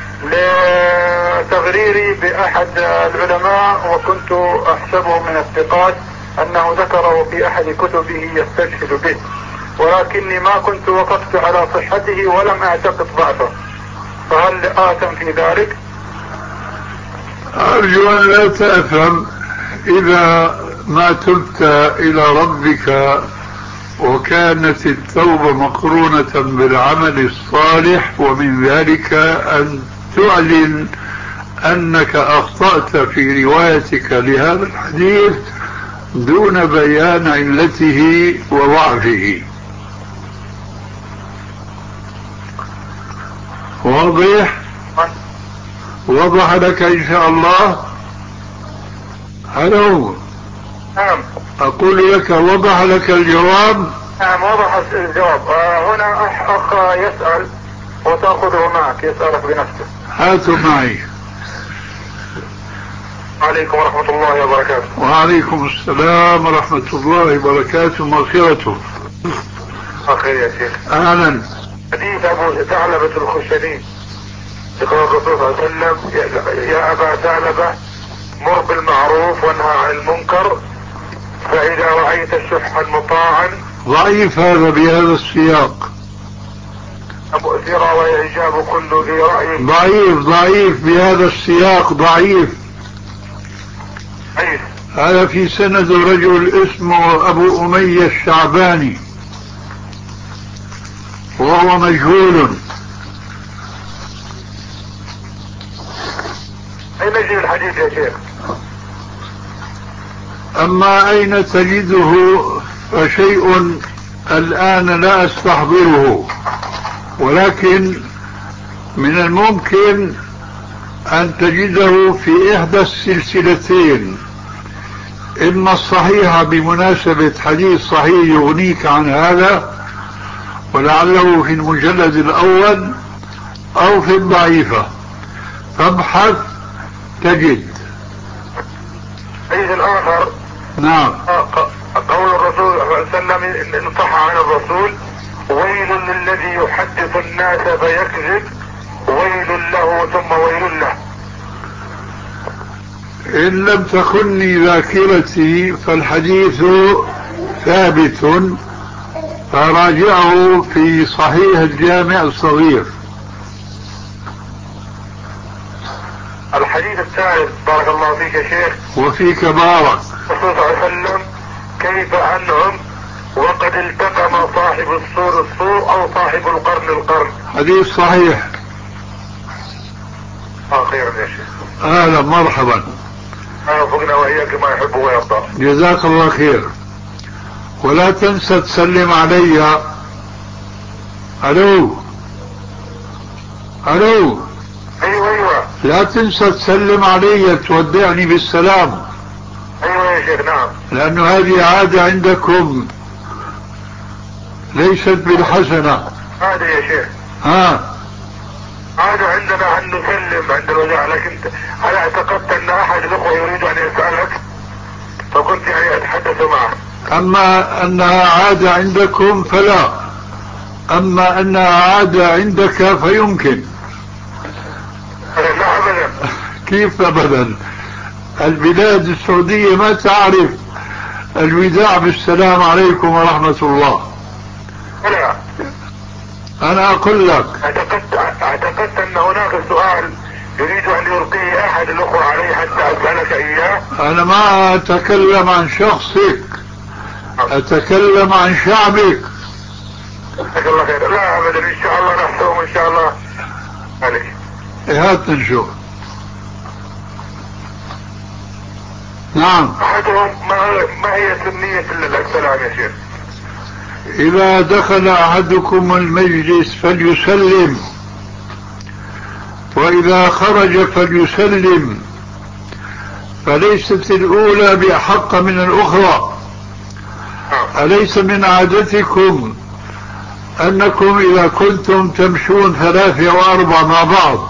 لتغريري بأحد العلماء، وكنت أحسبه من الثقات أنه ذكره في أحد كتبه يستشهد به، ولكني ما كنت وقفت على صحته ولم أعتقد ضعفه، فهل آثم في ذلك؟ أرجو أن لا تأثم إذا ما تبت إلى ربك وكانت التوبة مقرونة بالعمل الصالح، ومن ذلك أن تعلن أنك أخطأت في روايتك لهذا الحديث دون بيان علته وضعفه. واضح؟ وضح لك إن شاء الله؟ هلو. نعم. أقول لك وضح لك الجواب؟ نعم وضح الجواب. آه هنا أخ يسأل وتأخذه معك يسألك بنفسه. هاته معي. عليكم ورحمة الله وبركاته. وعليكم السلام ورحمة الله وبركاته ومغفرته. أخير يا شيخ. أهلا. حديث أبو ثعلبة الخشني يقول الرسول صلى الله عليه وسلم يا أبا ثعلبة مر بالمعروف وانهى عن المنكر فإذا رأيت شحا مطاعا. ضعيف هذا بهذا السياق. مؤثرا وإعجاب كل ذي رأي. ضعيف ضعيف بهذا السياق ضعيف. أيه. هذا في سند رجل اسمه أبو أمية الشعباني وهو مجهول. أين يجي الحديث يا شيخ؟ أما أين تجده فشيء الآن لا أستحضره، ولكن من الممكن أن تجده في إحدى السلسلتين، إما الصحيحة بمناسبة حديث صحيح يغنيك عن هذا ولعله في المجلد الأول، أو في الضعيفة، فابحث تجد. الحديث الآخر نعم. قول الرسول صلى الله عليه وسلم إن صح عن الرسول ويل للذي يحدث الناس فيكذب ويل له ثم ويل له. إن لم تخني ذاكرتي فالحديث ثابت، فراجعه في صحيح الجامع الصغير. الحديث الثالث بارك الله فيك يا شيخ. وفيك بارك. الرسول صلى الله عليه وسلم كيف أنعم وقد التقم صاحب السور السور أو صاحب القرن القرن. حديث صحيح. آه خيرا يا شيخ. أهلا مرحبا. وفقنا وإياك ما يحب ويرضى. جزاك الله خير. ولا تنسى تسلم علي. ألو ألو. أيوة أيوة. لا تنسى تسلم علي تودعني بالسلام. أيوة يا شيخ. نعم. لأنه هذه عادة عندكم ليست بالحسنة. هذا يا شيخ. ها. عادة عندنا أن نسلم عند الوداع، لكن أنا اعتقدت أن أحد الأخوة يريد أن يسألك فكنت يعني أتحدث معه. أما أنها عادة عندكم فلا، أما أنها عادة عندك فيمكن. لا أبدا. كيف أبدا؟ البلاد السعودية ما تعرف الوداع بالسلام عليكم ورحمة الله. لا. أنا أقول لك اعتقدت اعتقدت أن هناك سؤال يريد أن يلقيه أحد الأخوة عليه حتى أسألك إياه. أنا ما أتكلم عن شخصك، أتكلم عن شعبك. جزاك الله خير. لا أبدا إن شاء الله نحسهم إن شاء الله عليك. هات نشوف. نعم. أحدهم ما, ما هي سنية السلام يا شيخ؟ إذا دخل أحدكم المجلس فليسلم، وإذا خرج فليسلم، فليست الأولى بأحق من الأخرى. أليس من عادتكم أنكم إذا كنتم تمشون ثلاثة وأربعة مع بعض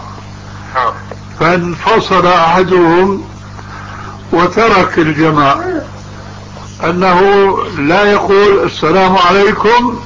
فانفصل أحدهم وترك الجماعة أنه لا يقول السلام عليكم؟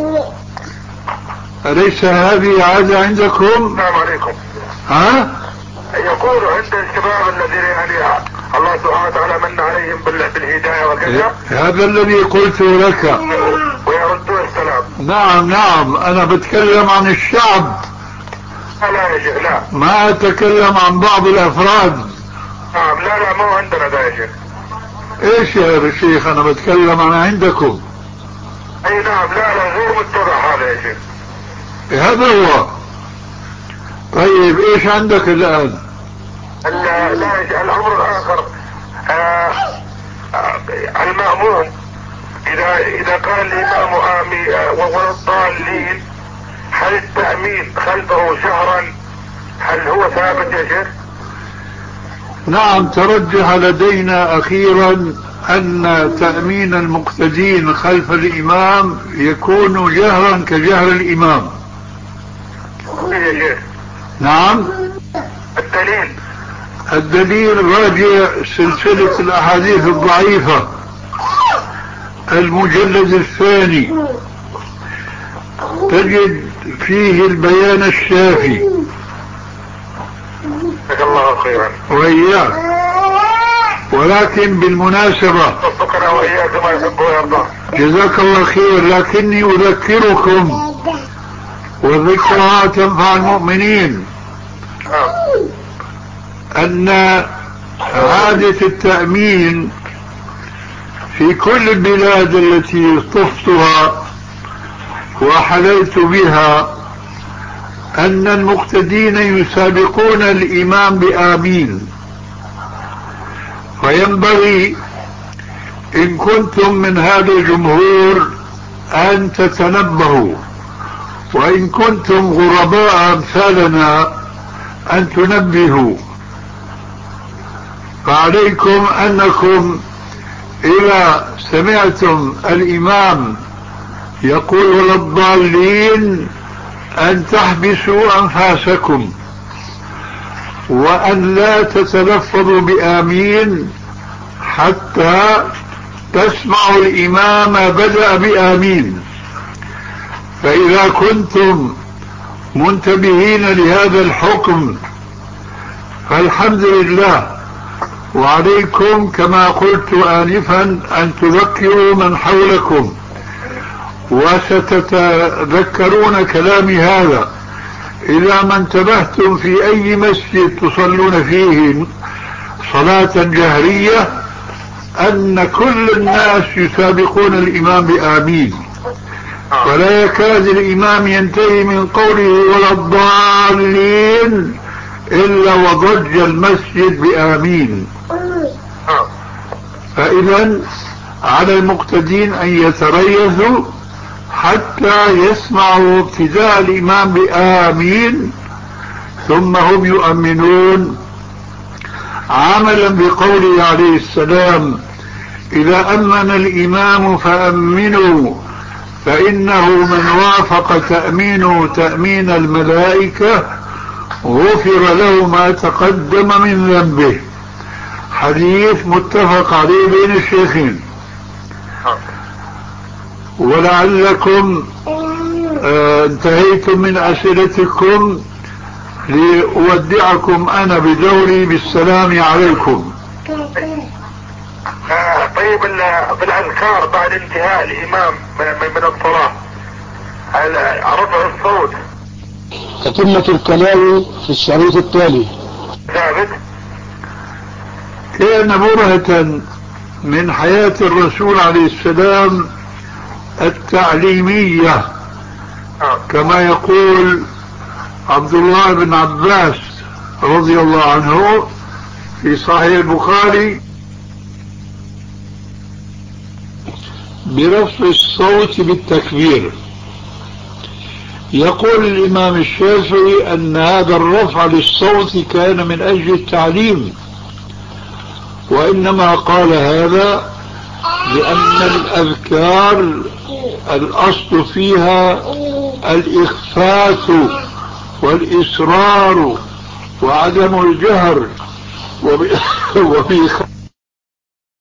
أليس هذه عادة عندكم؟ السلام عليكم. ها؟ يقول عند الشباب الذين يعني الله سبحانه وتعالى من عليهم بالهداية وكذا، هذا الذي قلت لك، ويردون السلام. نعم نعم، أنا بتكلم عن الشعب. لا يا شيخ لا. ما أتكلم عن بعض الأفراد. نعم لا لا مو عندنا ده يا شيخ. ايش يا شيخ؟ انا بتكلم عن عندكم. اي نعم. لا لا غير متبع هذا يا شيخ. هذا هو. طيب ايش عندك الان؟ لا لا الامر الاخر آه آه المأموم اذا اذا قال الامام امي آه ولا الضالين، هل التأمين خلفه شهرا هل هو ثابت يا شيخ؟ نعم، ترجح لدينا أخيرا أن تأمين المقتدين خلف الإمام يكون جهرا كجهر الإمام. يا شيخ؟ نعم. الدليل الدليل راجع سلسلة الأحاديث الضعيفة المجلد الثاني، تجد فيه البيان الشافي. جزاك الله خيرا. وإياك. ولكن بالمناسبة وفقنا وإياك ما يحب ويرضى. جزاك الله خير، لكني أذكركم والذكرى تنفع المؤمنين أن عادة التأمين في كل البلاد التي طفتها وحللت بها أن المقتدين يسابقون الإمام بآمين. فينبغي إن كنتم من هذا الجمهور أن تتنبهوا، وإن كنتم غرباء أمثالنا أن تنبهوا. فعليكم أنكم إذا سمعتم الإمام يقول ولا الضالين أن تحبسوا أنفاسكم، وأن لا تتلفظوا بآمين حتى تسمعوا الإمام بدأ بآمين. فإذا كنتم منتبهين لهذا الحكم فالحمد لله، وعليكم كما قلت آنفا أن تذكروا من حولكم، وستتذكرون كلامي هذا إذا ما انتبهتم في أي مسجد تصلون فيه صلاة جهرية أن كل الناس يسابقون الإمام بآمين، ولا يكاد الإمام ينتهي من قوله ولا الضالين إلا وضج المسجد بآمين. فإذا على المقتدين أن يتريثوا حتى يسمعوا ابتداء الإمام بآمين ثم هم يؤمنون، عملا بقوله عليه السلام إذا أمن الإمام فأمنوا فإنه من وافق تأمينه تأمين الملائكة غفر له ما تقدم من ذنبه. حديث متفق عليه بين الشيخين. ولعلكم آه انتهيتم من أسئلتكم لأودعكم أنا بدوري بالسلام عليكم. آه طيب بالأذكار بعد انتهاء الإمام من الصلاة رفع الصوت تتمة الكلام في الشريط التالي. ثابت. كان برهة من حياة الرسول عليه السلام التعليمية كما يقول عبد الله بن عباس رضي الله عنه في صحيح البخاري برفع الصوت بالتكبير. يقول الإمام الشافعي أن هذا الرفع للصوت كان من أجل التعليم، وإنما قال هذا لأن الأذكار الأصل فيها الإخفاء والإصرار وعدم الجهر وبإخفاء